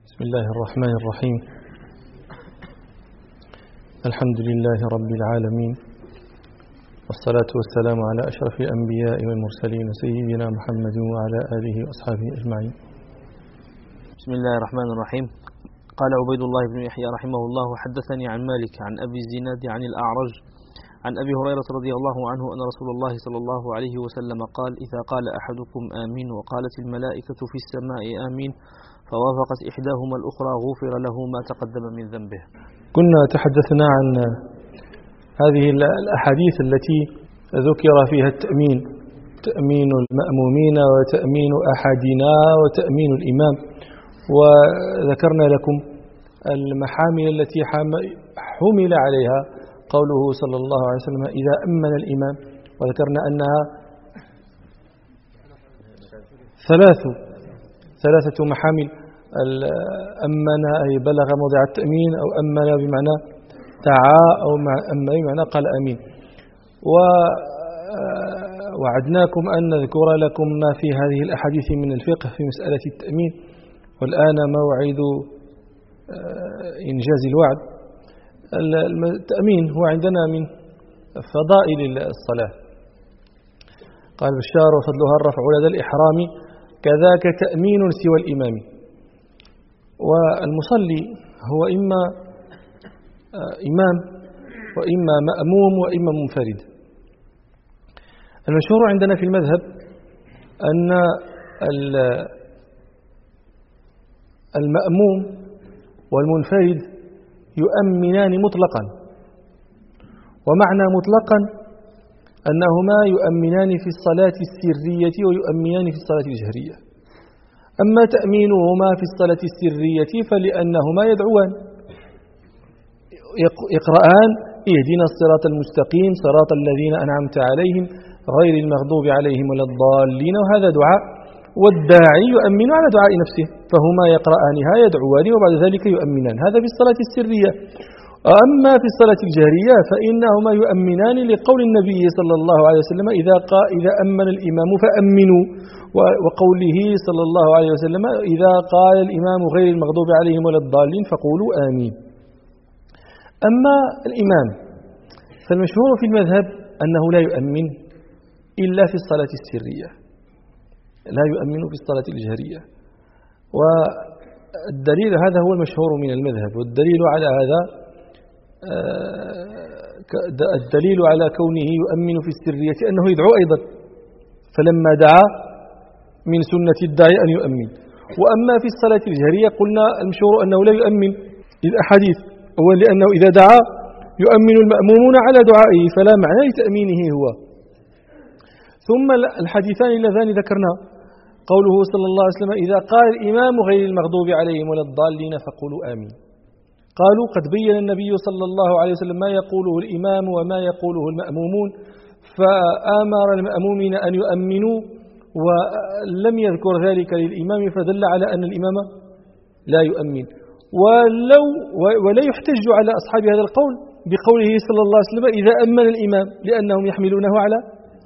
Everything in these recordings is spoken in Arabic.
بسم الله الرحمن الرحيم. الحمد لله رب العالمين، والصلاة والسلام على أشرف الأنبياء والمرسلين سيدنا محمد وعلى آله وأصحابه أجمعين. بسم الله الرحمن الرحيم. قال عبيد الله بن يحيى رحمه الله: حدثني عن مالك عن أبي الزناد عن الأعرج عن أبي هريرة رضي الله عنه أن رسول الله صلى الله عليه وسلم قال: إذا قال أحدكم آمين وقالت الملائكة في السماء آمين فوافقت إحداهما الأخرى غفر له ما تقدم من ذنبه. كنا تحدثنا عن هذه الأحاديث التي ذكر فيها التأمين، تأمين المأمومين وتأمين أحدنا وتأمين الإمام، وذكرنا لكم المحامل التي حمل عليها قوله صلى الله عليه وسلم إذا أمن الإمام، وذكرنا أنها ثلاثة محامل: أمن أي بلغ موضع التأمين، أو أمن بمعنى دعا، أو أمن بمعنى قال أمين. ووعدناكم أن نذكر لكم ما في هذه الأحاديث من الفقه في مسألة التأمين، والآن موعد إنجاز الوعد. التأمين هو عندنا من فضائل الصلاة. قال بشار: وفضلها الرفع لدى الإحرام كذاك تأمين سوى الإمام. والمصلي هو إما إمام وإما مأموم وإما منفرد. المشهور عندنا في المذهب أن المأموم والمنفرد يؤمنان مطلقا، ومعنى مطلقا أنهما يؤمنان في الصلاة السرية ويؤمنان في الصلاة الجهرية. أما تأمينهما في الصلاة السرية فلأنهما يدعوان يقرآن: اهدنا الصراط المستقيم صراط الذين أنعمت عليهم غير المغضوب عليهم ولا الضالين، وهذا دعاء، والداعي يؤمن على دعاء نفسه، فهما يقرآنها يدعوان وبعد ذلك يؤمنان. هذا في الصلاة السرية. أما في الصلاة الجهرية فإنهما يؤمنان لقول النبي صلى الله عليه وسلم إذا أمن الإمام فأمنوا، وقوله صلى الله عليه وسلم إذا قال الإمام غير المغضوب عليهم ولا الضالين فقولوا آمين. أما الإمام فالمشهور في المذهب أنه لا يؤمن إلا في الصلاة السرية، لا يؤمن في الصلاة الجهرية. والدليل هذا هو المشهور من المذهب، والدليل على هذا الدليل على كونه يؤمن في السرية أنه يدعو أيضا، فلما دعا من سنة الداعي أن يؤمن. وأما في الصلاة الجهرية قلنا المشهور أنه لا يؤمن للأحاديث، أولا لأنه إذا دعا يؤمن المأمومون على دعائه فلا معنى لتأمينه هو. ثم الحديثان اللذان ذكرنا قوله صلى الله عليه وسلم إذا قال الإمام غير المغضوب عليهم ولا الضالين فقولوا آمين. قالوا قد بين النبي صلى الله عليه وسلم ما يقوله الإمام وما يقوله المأمومون، فآمر المأمومين أن يؤمنوا ولم يذكر ذلك للإمام، فدل على أن الإمام لا يؤمن. ولا يحتج على أصحاب هذا القول بقوله صلى الله عليه وسلم إذا أمن الإمام، لأنهم يحملونه على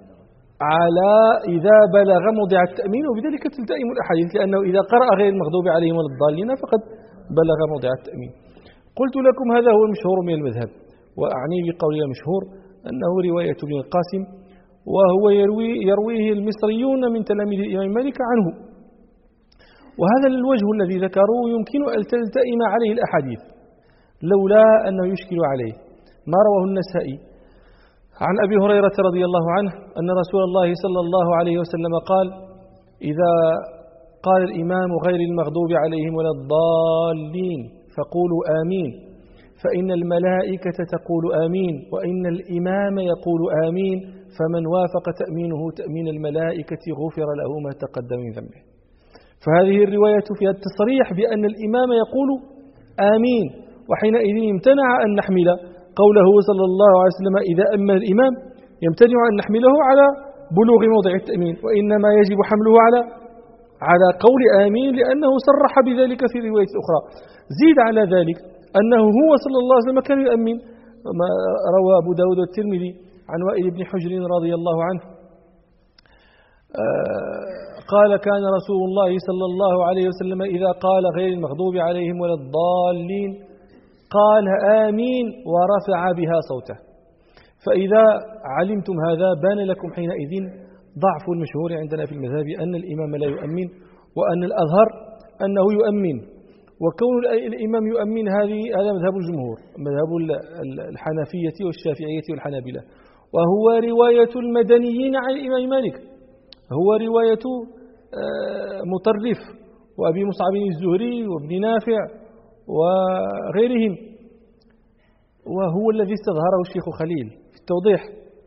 إذا بلغ موضع التأمين، وبذلك تلتئم الأحاديث، لأنه إذا قرأ غير المغضوب عليهم ولا الضالين فقد بلغ موضع التأمين. قلت لكم هذا هو المشهور من المذهب، وأعني بقولي المشهور أنه رواية ابن القاسم، وهو يرويه المصريون من تلاميذ الإمام مالك عنه. وهذا الوجه الذي ذكروه يمكن أن تلتئم عليه الأحاديث لولا أنه يشكل عليه ما رواه النسائي عن أبي هريرة رضي الله عنه أن رسول الله صلى الله عليه وسلم قال إذا قال الإمام غير المغضوب عليهم ولا الضالين فقولوا آمين، فإن الملائكة تقول آمين، وإن الإمام يقول آمين، فمن وافق تأمينه تأمين الملائكة غفر له ما تقدم من ذنبه. فهذه الرواية فيها التصريح بأن الإمام يقول آمين، وحينئذ امتنع أن نحمل قوله صلى الله عليه وسلم إذا أمن الإمام، يمتنع أن نحمله على بلوغ موضع التأمين، وإنما يجب حمله على قول آمين، لأنه صرح بذلك في رواية أخرى. زيد على ذلك أنه هو صلى الله عليه وسلم كان يؤمن، ما روى أبو داود والترمذي عن وائل بن حجر رضي الله عنه قال كان رسول الله صلى الله عليه وسلم إذا قال غير المغضوب عليهم ولا الضالين قال آمين ورفع بها صوته. فإذا علمتم هذا بان لكم حينئذ ضعف المشهور عندنا في المذهب أن الإمام لا يؤمن، وأن الأظهر أنه يؤمن. وكون الإمام يؤمن هذا مذهب الجمهور، مذهب الحنفية والشافعية والحنابلة، وهو رواية المدنيين عن الإمام مالك، هو رواية مطرف وأبي مصعب الزهري وابن نافع وغيرهم، وهو الذي استظهره الشيخ خليل في التوضيح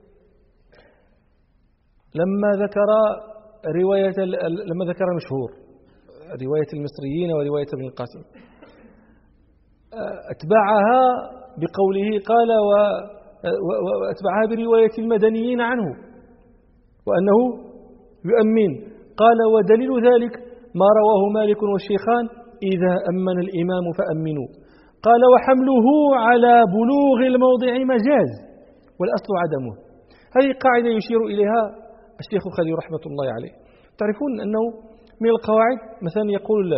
لما ذكر المشهور رواية المصريين ورواية ابن القاسم، أتبعها بقوله قال وأتبعها برواية المدنيين عنه وأنه يؤمن. قال ودليل ذلك ما رواه مالك والشيخان إذا أمن الإمام فأمنوا. قال وحمله على بلوغ الموضع مجاز والأصل عدمه. هذه قاعدة يشير إليها الشيخ خليل رحمة الله عليه. تعرفون أنه من القواعد مثلا يقول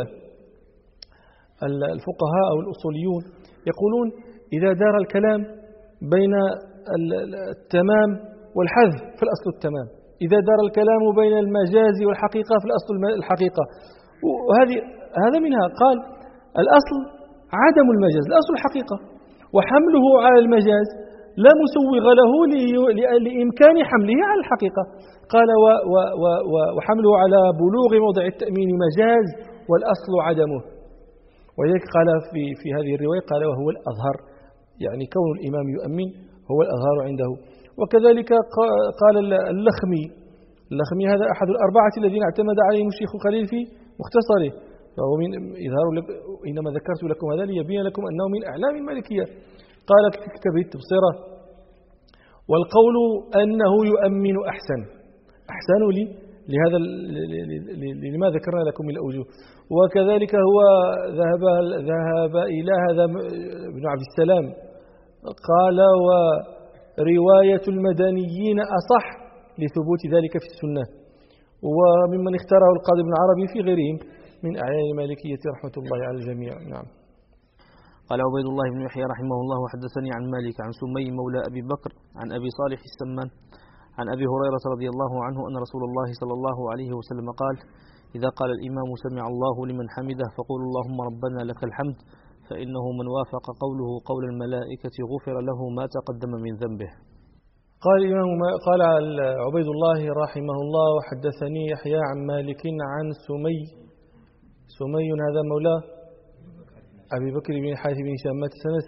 الفقهاء أو الأصوليون يقولون إذا دار الكلام بين التمام والحذف في الأصل التمام، إذا دار الكلام بين المجاز والحقيقة في الأصل الحقيقة، هذا منها. قال الأصل عدم المجاز، الأصل الحقيقة، وحمله على المجاز لا مسوغ له لإمكان حمله على الحقيقة. قال وحمله على بلوغ موضع التأمين مجاز والأصل عدمه. ولذلك قال في هذه الرواية قال وهو الأظهر، يعني كون الإمام يؤمن هو الأظهر عنده. وكذلك قال اللخمي هذا أحد الأربعة الذين اعتمد عليهم الشيخ خليل في مختصره، فهو من إظهار إنما ذكرت لكم هذا ليبين لكم أنه من أعلام المالكية. قال في كتابه التبصرة والقول أنه يؤمن أحسن لهذا لما ذكرنا لكم من الأوجه. وكذلك هو ذهب إلى هذا ابن عبد السلام قال ورواية المدنيين أصح لثبوت ذلك في السنة، وممن اختاره القاضي بن عربي في غيرهم من أعيان المالكية رحمة الله على الجميع. نعم. قال عبيد الله بن يحيى رحمه الله حدثني عن مالك عن سمي مولى أبي بكر عن أبي صالح السمان عن أبي هريرة رضي الله عنه أن رسول الله صلى الله عليه وسلم قال إذا قال الإمام سمع الله لمن حمده فقولوا اللهم ربنا لك الحمد فإنه من وافق قوله قول الملائكة غفر له ما تقدم من ذنبه. قال عبيد الله رحمه الله وحدثني يحيى عن مالك عن سمي هذا مولى أبي بكر بن حارث بن هشام مات سنة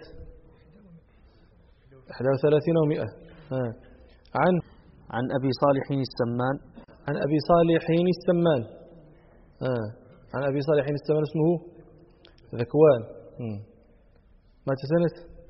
31 و100 عن أبي صالح السمان عن أبي صالح السمان عن أبي صالح السمان اسمه ذكوان مات سنة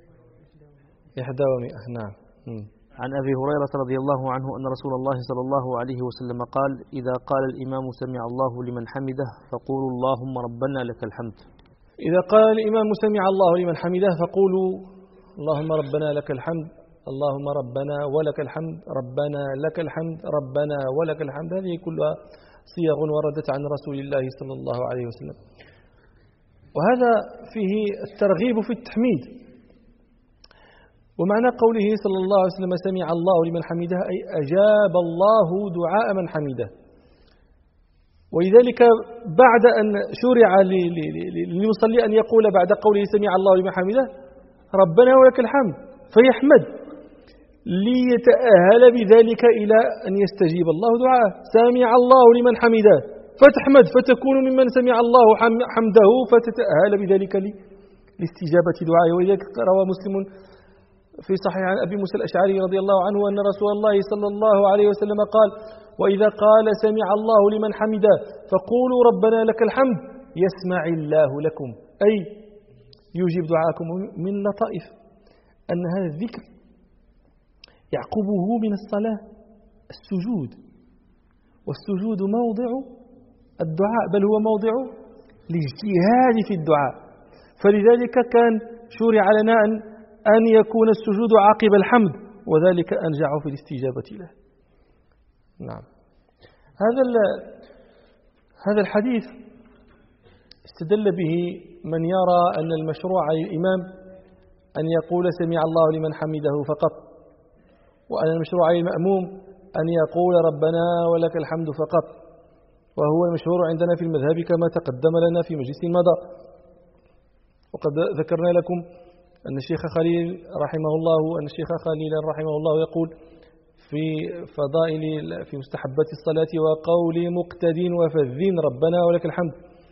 101. نعم. عن أبي هريرة رضي الله عنه أن رسول الله صلى الله عليه وسلم قال إذا قال الإمام سمع الله لمن حمده فقولوا اللهم ربنا لك الحمد. إذا قال الإمام سمع الله لمن حمده فقولوا اللهم ربنا لك الحمد، اللهم ربنا ولك الحمد، ربنا لك الحمد، ربنا ولك الحمد. هذه كلها صيغ وردت عن رسول الله صلى الله عليه وسلم، وهذا فيه الترغيب في التحميد. ومعنى قوله صلى الله عليه وسلم سمع الله لمن حمده أي أجاب الله دعاء من حمده. ولذلك بعد أن شرع للمصلي أن يقول بعد قوله سمع الله لمن حمده ربنا ولك الحمد فيحمد ليتأهل بذلك إلى أن يستجيب الله دعاءه. سمع الله لمن حمده فتحمد فتكون ممن سمع الله حمده فتتأهل بذلك لاستجابة دعائه. ولذلك روى مسلم في صحيح عن أبي موسى الأشعري رضي الله عنه أن رسول الله صلى الله عليه وسلم قال وإذا قال سمع الله لمن حمده فقولوا ربنا لك الحمد يسمع الله لكم أي يجيب دعاءكم. من لطائف أن هذا الذكر يعقبه من الصلاة السجود، والسجود موضع الدعاء بل هو موضع الاجتهاد في الدعاء، فلذلك كان شرع لنا أن يكون السجود عقب الحمد وذلك أنجع في الاستجابة له. نعم. هذا هذا الحديث استدل به من يرى أن المشروع للإمام أن يقول سمع الله لمن حمده فقط، وأن المشروع للمأموم أن يقول ربنا ولك الحمد فقط، وهو المشهور عندنا في المذهب كما تقدم لنا في مجلس مضى. وقد ذكرنا لكم أن الشيخ خليل رحمه الله يقول في فضائل في مستحبات الصلاة وقول مقتد وفذ ربنا ولك الحمد،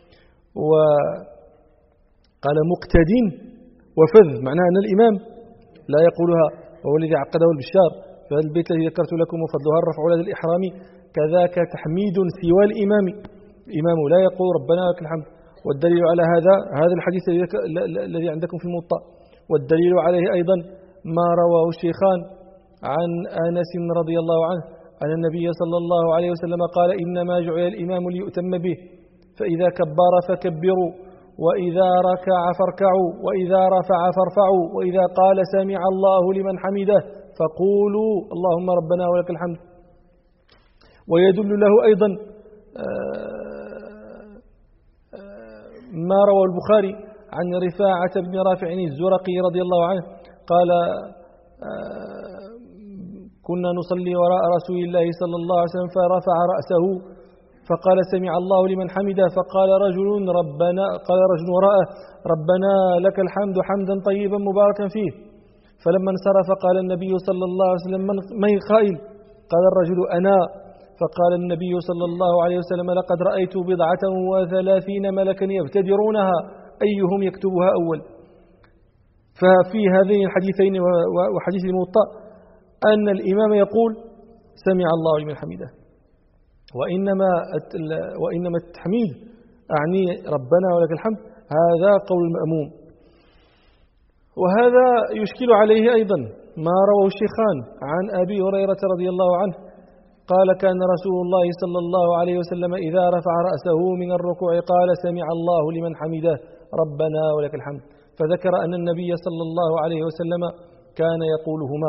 وقال مقتد وفذ معناه أن الإمام لا يقولها، وهو الذي عقده البشار في هذا البيت الذي ذكرت لكم وفضلها الرفع لدى الإحرام، كذاك تحميد سوى الإمام، الإمام لا يقول ربنا ولك الحمد. والدليل على هذا الحديث الذي عندكم في الموطأ، والدليل عليه أيضا ما رواه الشيخان عن أنس رضي الله عنه أن النبي صلى الله عليه وسلم قال إنما جعل الإمام ليؤتم به، فإذا كبر فكبروا، وإذا ركع فاركعوا، وإذا رفع فارفعوا، وإذا قال سمع الله لمن حمده فقولوا اللهم ربنا ولك الحمد. ويدل له أيضا ما روى البخاري عن رفاعة بن رافع الزرقي رضي الله عنه قال كنا نصلي وراء رسول الله صلى الله عليه وسلم فرفع رأسه فقال سمع الله لمن حمده، فقال رجل وراءه ربنا لك الحمد حمدا طيبا مباركا فيه. فلما انصرف قال النبي صلى الله عليه وسلم من قائل؟ قال الرجل أنا. فقال النبي صلى الله عليه وسلم لقد رأيت 37 ملكا يبتدرونها أيهم يكتبها أول. ففي هذين الحديثين وحديث الموطأ أن الإمام يقول سمع الله لمن حمده، وإنما التحميد أعني ربنا ولك الحمد هذا قول المأموم. وهذا يشكل عليه أيضا ما رواه الشيخان عن أبي هريرة رضي الله عنه قال كان رسول الله صلى الله عليه وسلم إذا رفع رأسه من الركوع قال سمع الله لمن حمده ربنا ولك الحمد، فذكر أن النبي صلى الله عليه وسلم كان يقولهما.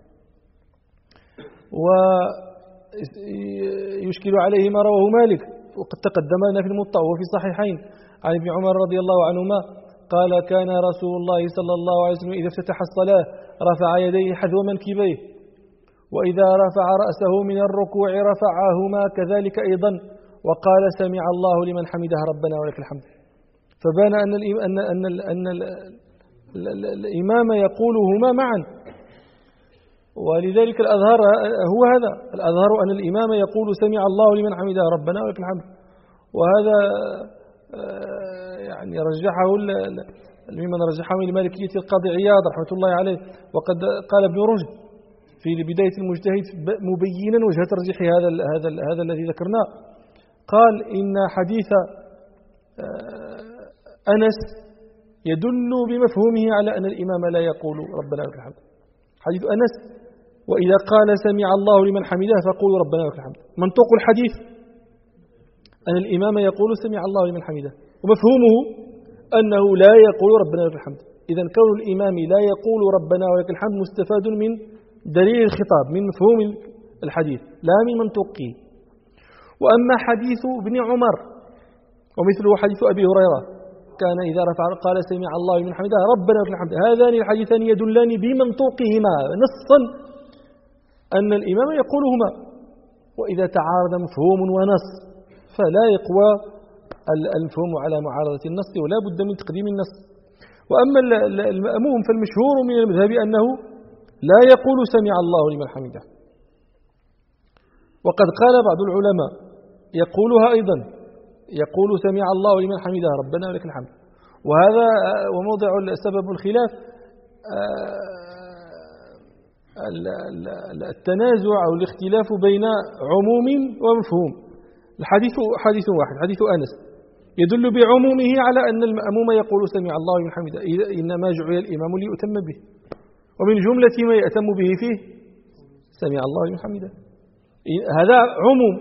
ويشكل عليه ما رواه مالك وقد تقدم لنا في الموطأ وفي الصحيحين عن ابن عمر رضي الله عنهما قال كان رسول الله صلى الله عليه وسلم إذا افتتح الصلاة رفع يديه حذو منكبيه، وإذا رفع رأسه من الركوع رفعهما كذلك أيضا، وقال سمع الله لمن حمده ربنا ولك الحمد. فبان أن الإمام يقولهما معا، ولذلك الأظهر هو هذا، الأظهر أن الإمام يقول سمع الله لمن حمده ربنا ولك الحمد. وهذا يعني رجحه ممن رجحه من المالكية القاضي عياض رحمة الله عليه، وقد قال ابن رشد في بداية المجتهد مبينا وجه ترجيح هذا الذي ذكرناه، قال إن حديث أنس يدل بمفهومه على أن الإمام لا يقول ربنا لك الحمد. حديث أنس وإذا قال سمع الله لمن حمده فقولوا ربنا لك الحمد، منطوق الحديث أن الإمام يقول سمع الله لمن حمده، ومفهومه أنه لا يقول ربنا لك الحمد. إذن كون الإمام لا يقول ربنا ولك الحمد مستفاد من دليل الخطاب، من مفهوم الحديث لا من منطوقه. وأما حديث ابن عمر ومثله حديث أبي هريرة كان إذا رفع قال سمع الله لمن حمده ربنا ولك الحمد، هذان الحديثان يدلان بمنطوقهما نصا أن الإمام يقولهما، وإذا تعارض مفهوم ونص فلا يقوى المفهوم على معارضة النص ولا بد من تقديم النص. وأما المأموم فالمشهور من المذهب أنه لا يقول سمع الله لمن حمده، وقد قال بعض العلماء يقولها أيضا، يقول سمع الله لمن حمده ربنا ولك الحمد. وهذا وموضع سبب الخلاف التنازع أو الاختلاف بين عموم ومفهوم. الحديث حديث واحد، حديث أنس يدل بعمومه على أن المأموم يقول سمع الله لمن حمده، إنما جعل الإمام ليؤتم به، ومن جملة ما يأتم به فيه سمع الله لمن حمده، هذا عموم.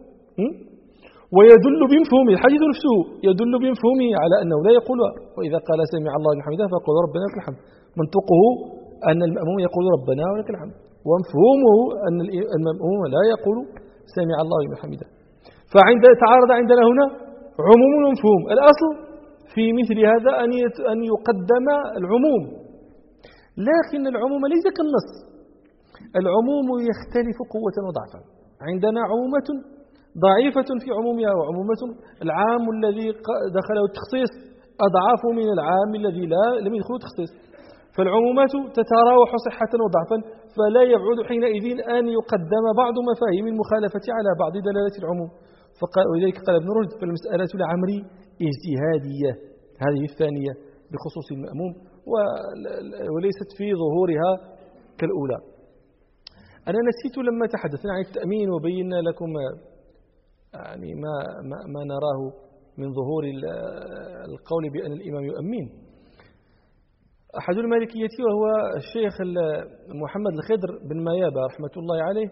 ويدل بمفهومه الحديث نفسه يدل بمفهومه على أنه لا يقولها، وإذا قال سمع الله لمن حمده فقل ربنا لك الحمد، منطقه أن المأموم يقول ربنا ولك الحمد، ومفهومه أن المأموم لا يقول سمع الله لمن حمده. فعند تعارض عندنا هنا عموم ومفهوم. الأصل في مثل هذا أن يقدم العموم، لكن العموم ليس كالنص. العموم يختلف قوة وضعفا. عندنا عمومة ضعيفة في عمومها، وعمومة العام الذي دخله التخصيص أضعاف من العام الذي لم يدخله التخصيص. فالعمومات تتراوح صحة وضعفا، فلا يبعد حينئذ أن يقدم بعض مفاهيم المخالفة على بعض دلالة العموم. ولذلك قال ابن رشد: فالمسألة العمري اجتهادية، هذه الثانية بخصوص المأموم، وليست في ظهورها كالأولى. أنا نسيت لما تحدثنا عن التأمين وبينا لكم يعني ما نراه من ظهور القول بأن الإمام يؤمن. أحد المالكية وهو الشيخ محمد الخضر بن ميابة رحمة الله عليه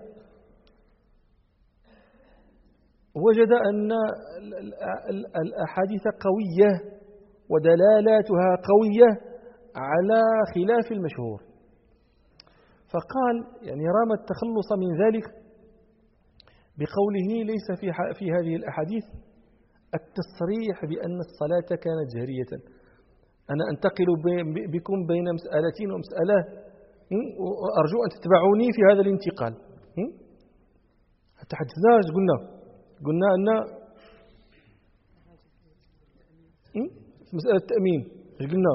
وجد أن الأحاديث قوية ودلالاتها قوية على خلاف المشهور، فقال يعني رام التخلص من ذلك بقوله: ليس في هذه الأحاديث التصريح بأن الصلاة كانت جهرية. أنا أنتقل بكم بين مسألتين ومسألة، وأرجو أن تتبعوني في هذا الانتقال. تحدثنا قلنا أن في مسألة التأمين قلنا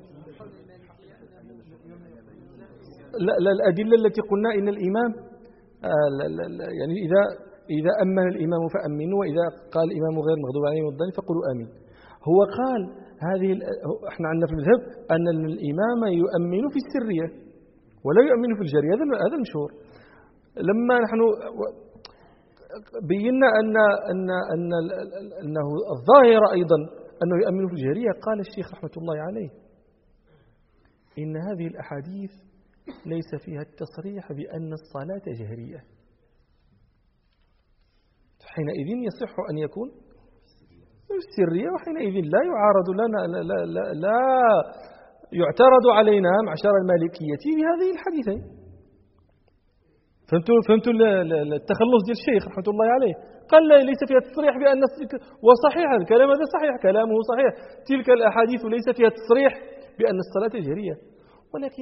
لا الأدلة التي قلنا إن الإمام يعني إذا أمن الإمام فأمنوا، وإذا قال الإمام غير المغضوب عليهم والضالين فقولوا آمين. هو قال احنا عندنا في المذهب أن الإمام يؤمن في السرية ولا يؤمن في الجارية، هذا المشهور. لما نحن بينا أنه الظاهر أيضا أنه يؤمن في الجارية، قال الشيخ رحمة الله عليه: إن هذه الأحاديث ليس فيها التصريح بأن الصلاة جهرية، حينئذ يصح أن يكون السرية، وحينئذ لا يعارض لنا لا يعترض علينا معشر المالكية بهذه الحديثين. فهمتوا التخلص ديال الشيخ رحمة الله عليه؟ قال لا، ليس فيها التصريح بأن، وصحيح الكلام هذا صحيح، كلامه صحيح، تلك الأحاديث ليس فيها التصريح بأن الصلاة جهرية، ولكن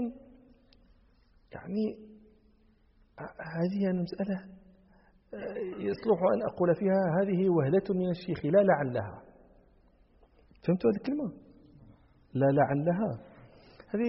يعني هذه المسألة يصلح أن أقول فيها هذه وهلة من الشيخ لا لعلها. فهمتوا هذه الكلمة؟ لا لعلها. هذه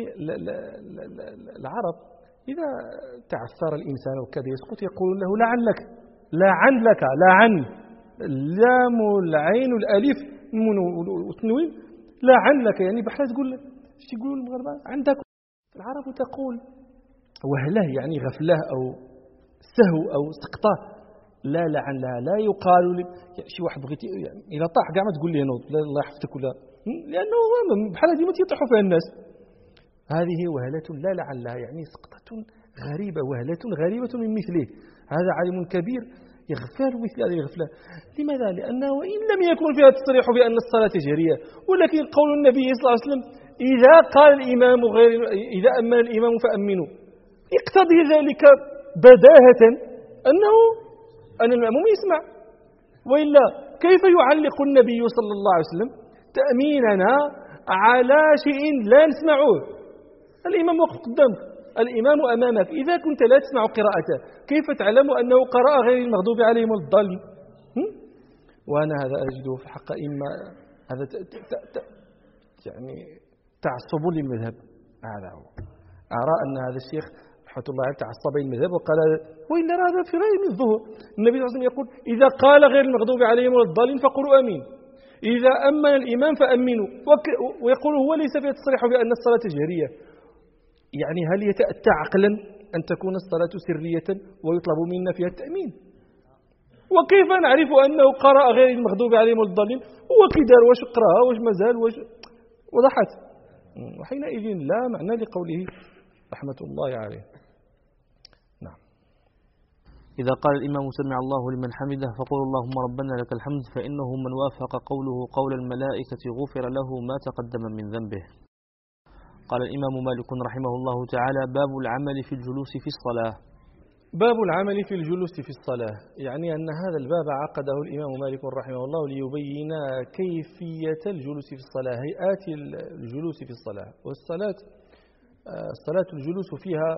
العرب إذا تعثر الإنسان وكذا يسقط يقول له لعلك، لعلك، لعن، اللام العين الألف والتنوين، لعلك، يعني بحال تقول ايش يقولوا المغاربة عندك. العرب تقول وهله يعني غفله أو سهو أو سقطه، لا لعلها، لا يقال شي واحد بغيتي يعني إذا طاح كاع ما تقول لي نوض الله يحفظك ولا، لأنه بحال هذه ما تيطيحوا فيها الناس. هذه وهلة لا لعلها، يعني سقطة غريبة، وهلة غريبة من مثله. هذا عالم كبير يغفل مثل هذه الغفلة. لماذا؟ لأنه وإن لم يكن فيها تصريح بأن الصلاة جهرية، ولكن قول النبي صلى الله عليه وسلم: إذا قال الإمام إذا أمن الإمام فأمنوا، يقتضي ذلك بداهة أن المأموم يسمع، وإلا كيف يعلق النبي صلى الله عليه وسلم تأميننا على شيء لا نسمعه؟ الإمام وقف قدامك، الإمام أمامك، إذا كنت لا تسمع قراءته كيف تعلم أنه قرأ غير المغضوب عليهم والضالين؟ وأنا هذا أجده في حق إما هذا يعني تعصب للمذهب. هذا هو، أرى أن هذا الشيخ رحمة الله عليه تعصب للمذهب وقال وإن هذا في غير من الظهور. النبي صلى الله عليه وسلم يقول: إذا قال غير المغضوب عليهم والضالين فقولوا آمين، إذا أمن الإمام فأمنوا، ويقول هو ليس فيه تصريح بأن الصلاة جهرية. يعني هل يتأتى عقلا أن تكون الصلاة سرية ويطلب منا فيها التأمين؟ وكيف نعرف أنه قرأ غير المغضوب عليهم والضالين؟ هو كدار واش قرأها واش مازال واش وضحت، وحينئذ لا معنى لقوله رحمة الله عليه. نعم. إذا قال الإمام سمع الله لمن حمده فقول اللهم ربنا لك الحمد، فإنه من وافق قوله قول الملائكة غفر له ما تقدم من ذنبه. قال الإمام مالك رحمه الله تعالى: باب العمل في الجلوس في الصلاة. باب العمل في الجلوس في الصلاة، يعني أن هذا الباب عقده الإمام مالك رحمه الله ليبين كيفية الجلوس في الصلاة، هيئات الجلوس في الصلاة. والصلاة الصلاة الجلوس فيها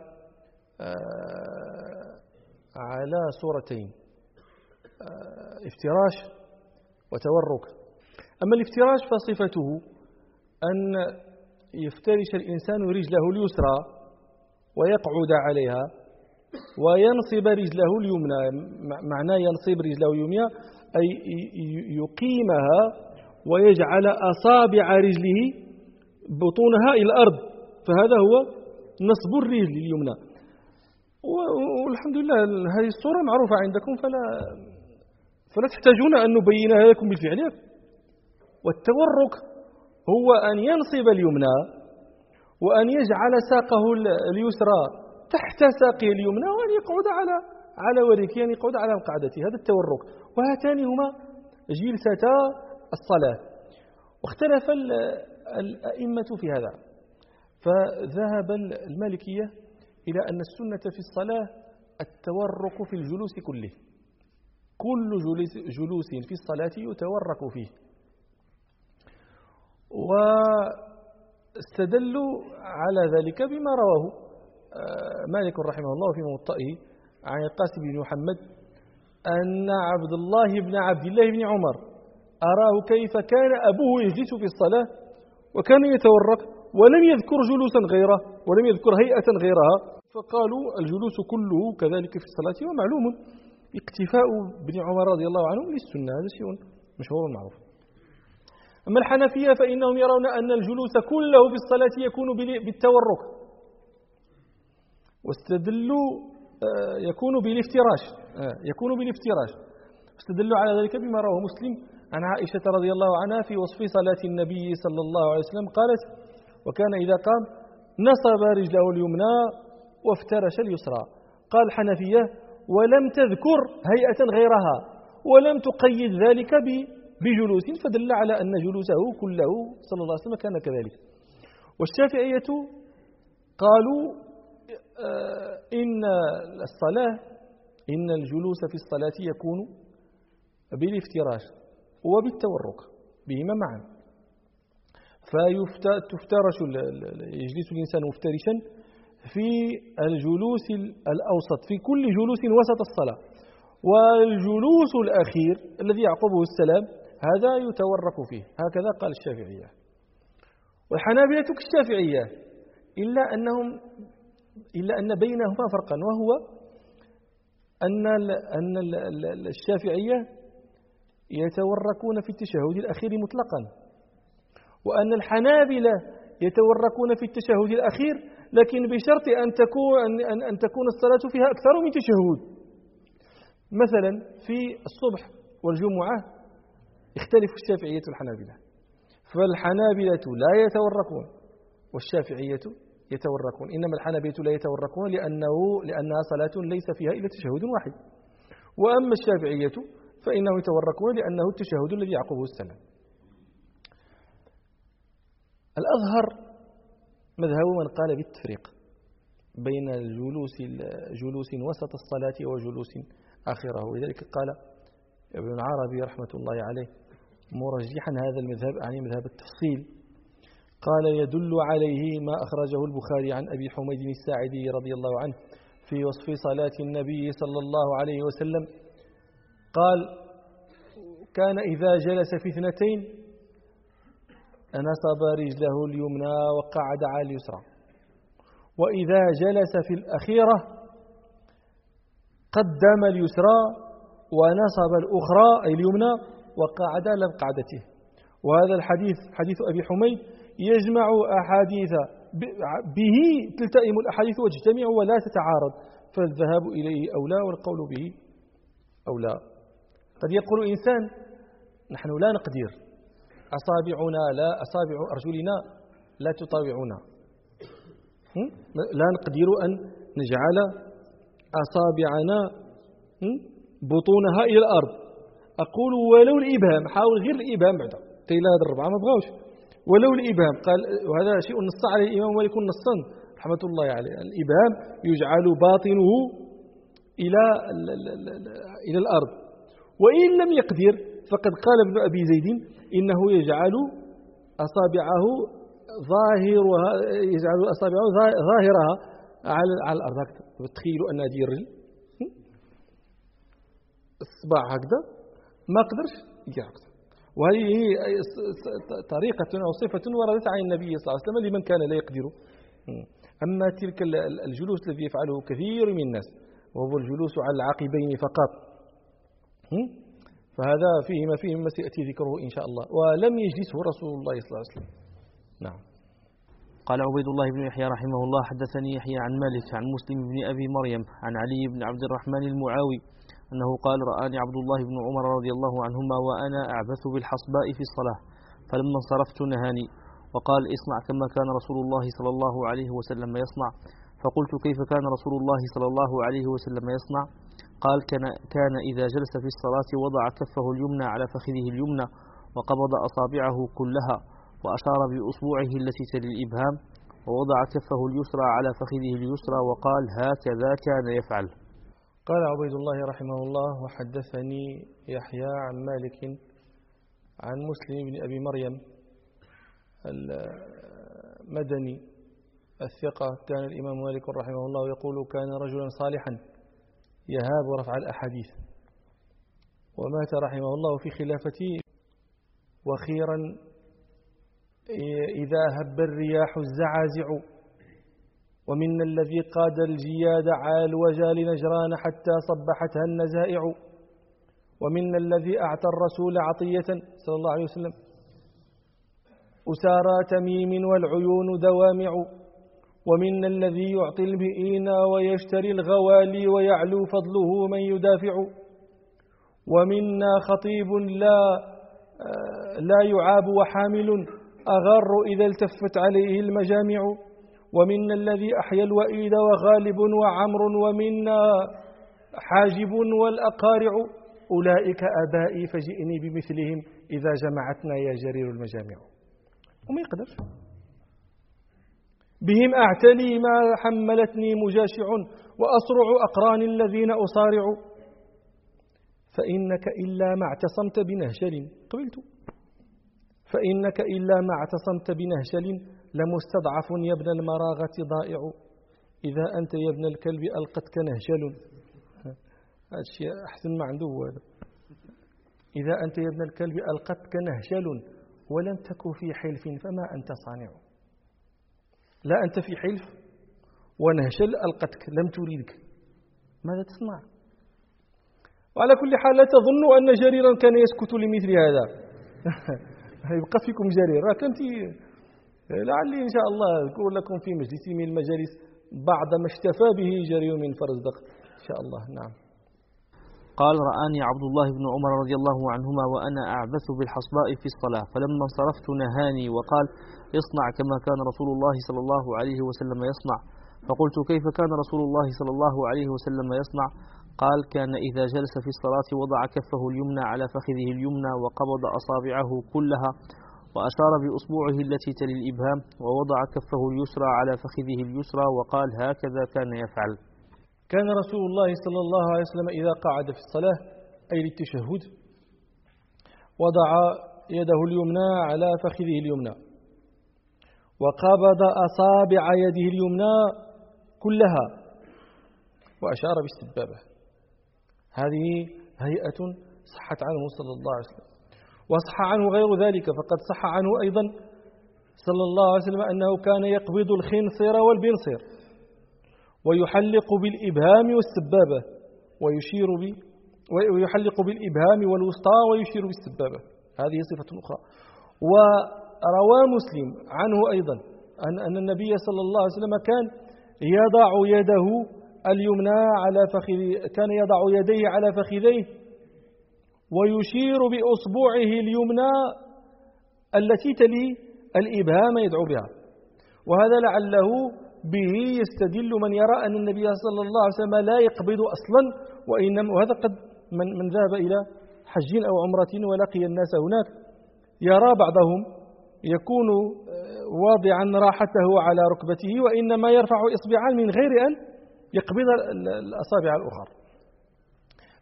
على صورتين: افتراش وتورك. أما الافتراش فصفته أن يفترش الإنسان رجله اليسرى ويقعد عليها وينصب رجله اليمنى. معناه ينصب رجله اليمنى أي يقيمها ويجعل أصابع رجله بطونها إلى الأرض، فهذا هو نصب الرجل اليمنى. والحمد لله هذه الصورة معروفة عندكم، فلا تحتاجون أن نبينها لكم بالفعل. والتورك هو أن ينصب اليمنى وأن يجعل ساقه اليسرى تحت ساقه اليمنى وأن يقعد على وركه، يعني يقعد على مقعدته. هذا التورك. وهاتان هما جلستا الصلاة. واختلف الأئمة في هذا، فذهب المالكية إلى أن السنة في الصلاة التورك في الجلوس كله. كل جلوس في الصلاة يتورك فيه. واستدلوا على ذلك بما رواه مالك رحمه الله في موطئه عن القاسم بن محمد أن عبد الله بن عمر أراه كيف كان أبوه يجلس في الصلاة وكان يتورك ولم يذكر جلوسا غيره ولم يذكر هيئة غيرها، فقالوا الجلوس كله كذلك في الصلاة. ومعلوم اقتفاء ابن عمر رضي الله عنه للسنة، هذا شيء مشهور معروف. أما الحنفية فإنهم يرون أن الجلوس كله في الصلاة يكون بالتورك، واستدلوا يكون بالافتراش. استدلوا على ذلك بما رواه مسلم عن عائشة رضي الله عنها في وصف صلاة النبي صلى الله عليه وسلم قالت: وكان إذا قام نصب رجله اليمنى وافترش اليسرى. قال الحنفية: ولم تذكر هيئة غيرها ولم تقيد ذلك بجلوس، فدل على أن جلوسه كله صلى الله عليه وسلم كان كذلك. والشافعية قالوا إن الجلوس في الصلاة يكون بالافتراش وبالتورك بهما معا، فيفترش يجلس الإنسان مفترشا في الجلوس الأوسط، في كل جلوس وسط الصلاة. والجلوس الأخير الذي يعقبه السلام هذا يتورك فيه، هكذا قال الشافعية. والحنابلة كالشافعية إلا أن بينهما فرقا، وهو أن الشافعية يتوركون في التشهد الأخير مطلقا، وأن الحنابلة يتوركون في التشهد الأخير لكن بشرط أن تكون الصلاة فيها أكثر من تشهد. مثلا في الصبح والجمعة يختلف الشافعية والحنابلة، فالحنابلة لا يتوركون والشافعية يتوركون، إنما الحنابلة لا يتوركون لأنها صلاة ليس فيها إلا تشهد واحد. وأما الشافعية فإنهم يتوركون لأنه التشهد الذي يعقبه السلام. الأظهر مذهب من قال بالتفريق بين جلوس وسط الصلاة وجلوس آخره، ولذلك قال ابن العربي رحمة الله عليه مرجحا هذا المذهب يعني مذهب التفصيل، قال: يدل عليه ما أخرجه البخاري عن أبي حميد الساعدي رضي الله عنه في وصف صلاة النبي صلى الله عليه وسلم. قال: كان إذا جلس في اثنتين نصب رجله اليمنى وقعد على اليسرى، وإذا جلس في الأخيرة قدم اليسرى ونصب الأخرى أي اليمنى وقعد على مقعدته. وهذا الحديث حديث أبي حميد يجمع أحاديث به تلتئم الأحاديث وتجتمع ولا تتعارض، فالذهاب إليه أولى والقول به أولى. قد يقول إنسان: نحن لا نقدر، أصابع أرجلنا لا تطاوعنا، لا نقدر أن نجعل أصابعنا بطونها إلى الأرض. أقول: ولو الإبهام، حاول غير الإبهام بعد تيلا هذا الربعة ما بغاوش، ولو الإبهام. قال وهذا شيء نص عليه الإمام مالك نصا رحمة الله عليه: الإبهام يجعل باطنه إلى الأرض. وإن لم يقدر فقد قال ابن أبي زيد إنه يجعل أصابعه ظاهرها على الأرض هكذا. تخيلوا أن هذه الرجل الصباع هكذا ما قدرش يدير هكذا. وهذه طريقة أو صفة وردت عن النبي صلى الله عليه وسلم لمن كان لا يقدر. أما تلك الجلوس الذي يفعله كثير من الناس وهو الجلوس على العقبين فقط، فهذا فيه ما سيأتي ذكره إن شاء الله، ولم يجلسه رسول الله صلى الله عليه وسلم. نعم. قال عبيد الله بن يحيى رحمه الله حدثني يحيى عن مالك عن مسلم بن أبي مريم عن علي بن عبد الرحمن المعاوي أنه قال رآني عبد الله بن عمر رضي الله عنهما وأنا أعبث بالحصباء في الصلاة فلما انصرفت نهاني وقال اصنع كما كان رسول الله صلى الله عليه وسلم يصنع. فقلت كيف كان رسول الله صلى الله عليه وسلم يصنع؟ قال كان إذا جلس في الصلاة وضع كفه اليمنى على فخذه اليمنى وقبض أصابعه كلها وأشار بأصبعه التي تلي الإبهام ووضع كفه اليسرى على فخذه اليسرى وقال هكذا كان يفعل. قال عبيد الله رحمه الله وحدثني يحيى عن مالك عن مسلم بن أبي مريم المدني الثقة. كان الإمام مالك رحمه الله يقول كان رجلا صالحا يهاب رفع الأحاديث، ومات رحمه الله في خلافته. وخيرا إذا هب الرياح الزعازع ومن الذي قاد الجياد عال وجال نجران حتى صبحتها النزائع ومن الذي أعطى الرسول عطية صلى الله عليه وسلم أسارى تميم والعيون دوامع ومن الذي يعطي البئين ويشتري الغوالي ويعلو فضله من يدافع ومنا خطيب لا يعاب وحامل أغر إذا التفت عليه المجامع ومنا الذي أحيا الوئيد وغالب وعمر ومنا حاجب والأقارع أولئك أبائي فجئني بمثلهم إذا جمعتنا يا جرير المجامع. وما يقدر بهم أعتلي ما حملتني مجاشع وأسرع أقران الذين أصارع فإنك إلا ما اعتصمت بنهشل قبلت فإنك إلا ما اعتصمت بنهشل لمستضعف يا ابن المراغة ضائع إذا أنت يا ابن الكلب ألقتك نهشل. هذا الشيء أحسن ما عنده هذا. إذا أنت يا ابن الكلب ألقتك نهشل ولم تكن في حلف فما أنت صانع. لا أنت في حلف ونهشل ألقتك لم تريدك، ماذا تصنع؟ وعلى كل حال لا تظنوا أن جريرا كان يسكت لمثل هذا. يبقى فيكم جرير كنت لعلي إن شاء الله أذكر لكم في مجلس من المجالس بعض ما اشتفى به جرير من فرزدق إن شاء الله. نعم. قال رآني عبد الله بن عمر رضي الله عنهما وأنا أعبث بالحصباء في الصلاة فلما انصرفت نهاني وقال اصنع كما كان رسول الله صلى الله عليه وسلم يصنع. فقلت كيف كان رسول الله صلى الله عليه وسلم يصنع؟ قال كان إذا جلس في الصلاة وضع كفه اليمنى على فخذه اليمنى وقبض أصابعه كلها وأشار بأصبعه التي تلي الإبهام ووضع كفه اليسرى على فخذه اليسرى وقال هكذا كان يفعل. كان رسول الله صلى الله عليه وسلم إذا قعد في الصلاة أي للتشهد وضع يده اليمنى على فخذه اليمنى وقبض أصابع يده اليمنى كلها وأشار بالسبابة. هذه هيئة صحت عنه صلى الله عليه وسلم. وصح عنه غير ذلك فقد صح عنه أيضا صلى الله عليه وسلم أنه كان يقبض الخنصر والبنصر ويحلق بالإبهام والسبابة ويحلق بالإبهام والوسطى ويشير بالسبابة. هذه صفة أخرى. وروى مسلم عنه أيضا أن النبي صلى الله عليه وسلم كان يضع يده اليمنى على كان يضع يديه على فخذيه ويشير بأصبعه اليمنى التي تلي الإبهام يدعو بها. وهذا لعله به يستدل من يرى أن النبي صلى الله عليه وسلم لا يقبض أصلا وهذا قد من ذهب إلى حج أو عمرة ولقي الناس هناك يرى بعضهم يكون واضعا راحته على ركبته وإنما يرفع إصبعان من غير أن يقبض الأصابع الأخرى.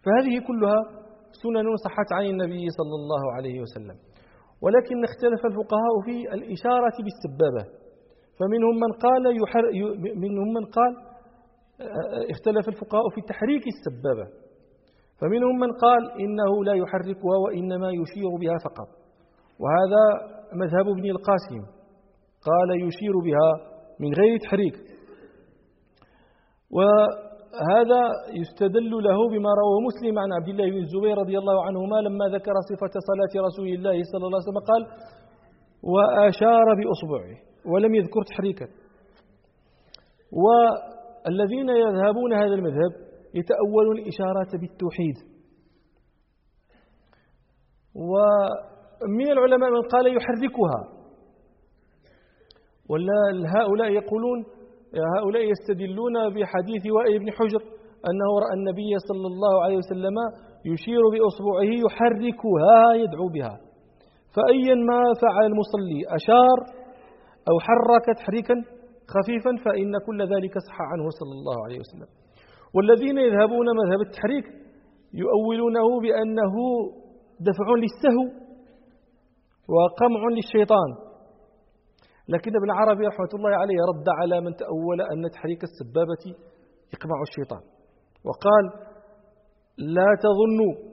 فهذه كلها سنن صحت عن النبي صلى الله عليه وسلم. ولكن اختلف الفقهاء في الإشارة بالسبابة، فمنهم من قال اختلف الفقهاء في تحريك السبابة، فمنهم من قال إنه لا يحركها وإنما يشير بها فقط، وهذا مذهب ابن القاسم، قال يشير بها من غير تحريك. وهذا يستدل له بما رواه مسلم عن عبد الله بن الزبير رضي الله عنهما لما ذكر صفة صلاة رسول الله صلى الله عليه وسلم قال وأشار بأصبعه ولم يذكر تحريكا. والذين يذهبون هذا المذهب يتأولون الإشارات بالتوحيد، ومن العلماء من قال يحركها، ولا هؤلاء يقولون هؤلاء يستدلون بحديث وائل بن حجر أنه رأى النبي صلى الله عليه وسلم يشير بأصبعه يحركها يدعو بها، فأيا ما فعل المصلي أشار أو حرك تحريكا خفيفا فإن كل ذلك صح عنه صلى الله عليه وسلم. والذين يذهبون مذهب التحريك يؤولونه بأنه دفع للسهو وقمع للشيطان، لكن ابن عربي رحمة الله عليه رد على من تأول أن تحريك السبابة يقمع الشيطان، وقال لا تظنوا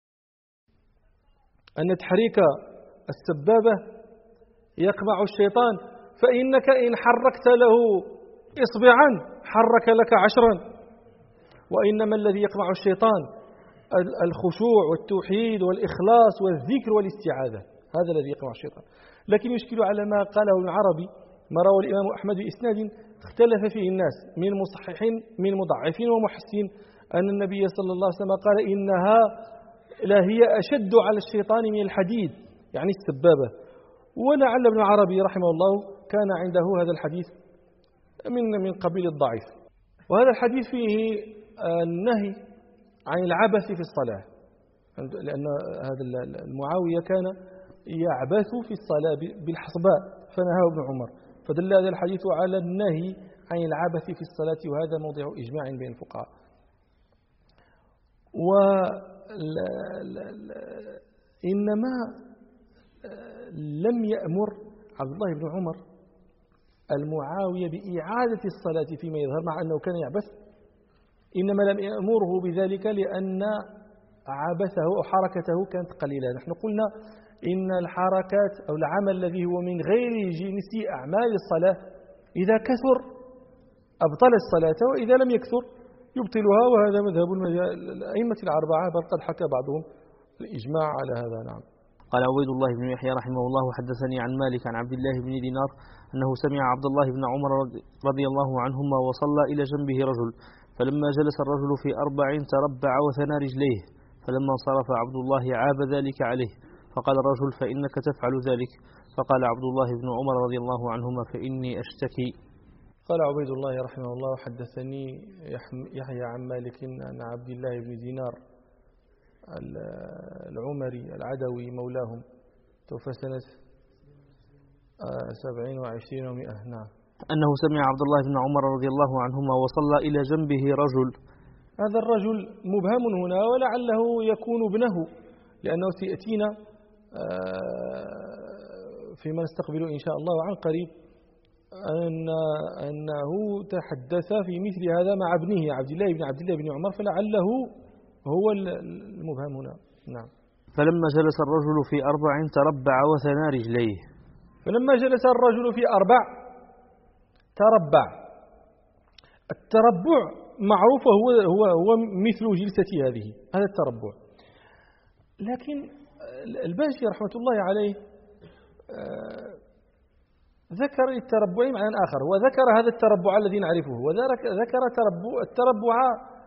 أن تحريك السبابة يقمع الشيطان، فإنك إن حركت له إصبعا حرك لك 10، وإنما الذي يقمع الشيطان الخشوع والتوحيد والإخلاص والذكر والاستعاذة، هذا الذي يقمع الشيطان. لكن يشكل على ما قاله ابن عربي ما روى الإمام أحمد بإسناد اختلف فيه الناس من مصححين من مضعفين ومحسين أن النبي صلى الله عليه وسلم قال إنها لهي أشد على الشيطان من الحديد، يعني السبابة. ولعل ابن عربي رحمه الله كان عنده هذا الحديث من قبيل الضعيف. وهذا الحديث فيه النهي عن العبث في الصلاة، لأن هذا المعاوية كان يعبث في الصلاة بالحصباء فنهاه ابن عمر، فدل هذا الحديث على النهي عن العبث في الصلاة، وهذا موضع إجماع بين الفقهاء. إنما لم يأمر عبد الله بن عمر المعاوية بإعادة الصلاة فيما يظهر مع أنه كان يعبث، إنما لم يأمره بذلك لأن عبثه أو حركته كانت قليلة. نحن قلنا إن الحركات أو العمل الذي هو من غير جنس أعمال الصلاة إذا كثر أبطل الصلاة، وإذا لم يكثر يبطلها، وهذا مذهب الأئمة الأربعة، بل قد حكى بعضهم الإجماع على هذا. نعم. قال عبيد الله بن يحيى رحمه الله حدثني عن مالك عن عبد الله بن دينار أنه سمع عبد الله بن عمر رضي الله عنهما وصلى إلى جنبه رجل، فلما جلس الرجل في 4 تربع وثنى رجليه، فلما انصرف عبد الله عاب ذلك عليه، فقال الرجل فإنك تفعل ذلك، فقال عبد الله بن عمر رضي الله عنهما فإني أشتكي. قال عبيد الله رحمه الله حدثني يحيى عن مالك عن عبد الله بن دينار العمري العدوي مولاهم، توفى سنة 27 و100. نعم. أنه سمع عبد الله بن عمر رضي الله عنهما وصلى إلى جنبه رجل. هذا الرجل مبهم هنا، ولعله يكون ابنه، لأنه سيأتينا فيما نستقبل إن شاء الله عن قريب أنه تحدث في مثل هذا مع ابنه عبد الله بن عمر، فلعله هو المبهم هنا. نعم. فلما جلس الرجل في 4 تربع وثنى رجليه. فلما جلس الرجل في 4 تربع. التربع معروف هو مثل جلستي هذه، هذا التربع. لكن الباشي رحمة الله عليه ذكر التربع معنى آخر، وذكر هذا التربع الذي نعرفه، وذكر التربع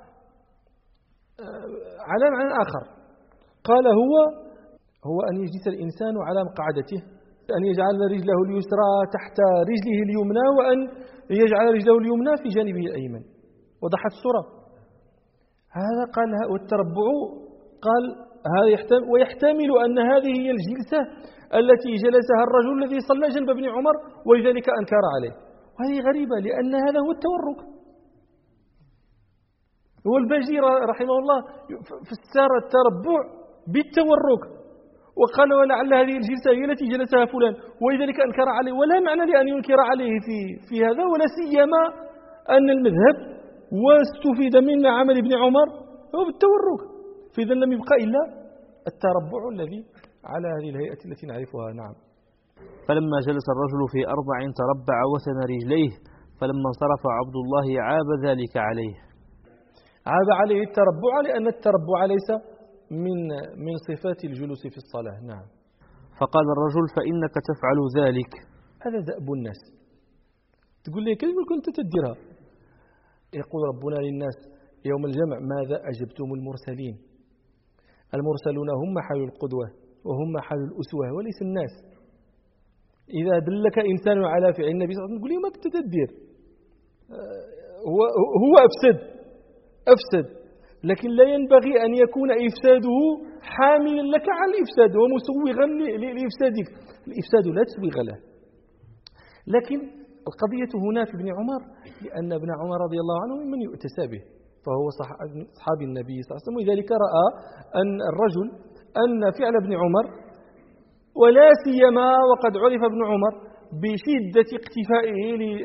على معنى آخر. قال هو أن يجلس الإنسان على مقعدته، أن يجعل رجله اليسرى تحت رجله اليمنى، وأن يجعل رجله اليمنى في جانبه الأيمن. وضحت الصورة. هذا قال والتربع قال هذا ويحتمل أن هذه هي الجلسة التي جلسها الرجل الذي صلى جنب ابن عمر ولذلك أنكر عليه. وهذه غريبة، لأن هذا هو التورك، هو الباجي رحمه الله فسر التربع بالتورك وقال ولعل هذه الجلسة هي التي جلسها فلان ولذلك أنكر عليه، ولا معنى لأن ينكر عليه في هذا، ولا سيما أن المذهب واستفيد من عمل ابن عمر هو بالتورك، فإذا لم يبقى إلا التربع الذي على هذه الهيئة التي نعرفها. نعم. فلما جلس الرجل في أربع تربع وثنى رجليه، فلما انصرف عبد الله عاب ذلك عليه. عاب عليه التربع لأن التربع ليس من صفات الجلوس في الصلاة. نعم. فقال الرجل فإنك تفعل ذلك. هذا دأب الناس، تقول لي كلمة كنت تديرها. يقول ربنا للناس يوم الجمع ماذا أجبتم المرسلين؟ المرسلون هم محل القدوة وهم محل الأسوة وليس الناس. إذا دلك إنسان على فعل النبي صلى الله عليه وسلم تقول لي ما كنت تدير، هو أفسد، لكن لا ينبغي أن يكون إفساده حاملا لك على الإفساد ومسوغا لإفسادك. الإفساد لا تسوغ له. لكن القضية هنا في ابن عمر لأن ابن عمر رضي الله عنه ممن يؤتسى به، فهو صحابي النبي صلى الله عليه وسلم، ولذلك رأى أن الرجل أن فعل ابن عمر ولا سيما وقد عرف ابن عمر بشدة اقتفائه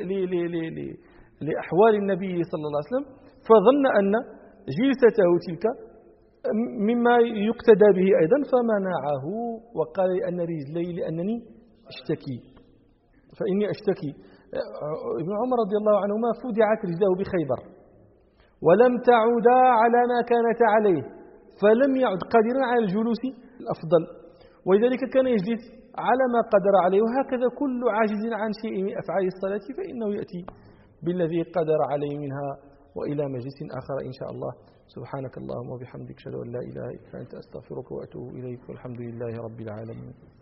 لأحوال النبي صلى الله عليه وسلم، فظن أن جلسته تلك مما يقتدى به أيضا فمنعه وقال لأن رجلي لأنني أشتكي فإني أشتكي. ابن عمر رضي الله عنهما فدعت رجله بخيبر ولم تعودا على ما كانت عليه، فلم يعد قادرا على الجلوس الأفضل، ولذلك كان يجلس على ما قدر عليه. وهكذا كل عاجز عن شيء من أفعال الصلاة فإنه يأتي بالذي قدر عليه منها. وإلى مجلس آخر إن شاء الله. سبحانك اللهم وبحمدك أشهد أن لا إله إلا أنت أستغفرك وأتوب إليك والحمد لله رب العالمين.